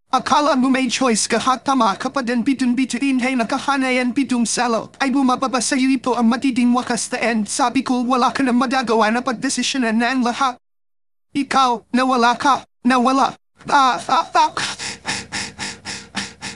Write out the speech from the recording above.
Akala mo may choice ka hatama ka pa din bituin hay nakahanayan pitong salo ay bumababa sa iyo ito ang matiding wakas na end. Sabi ko wala ka na madagawa na pagdesisyonan na ang lahat. Ikaw, nawala ka, nawala.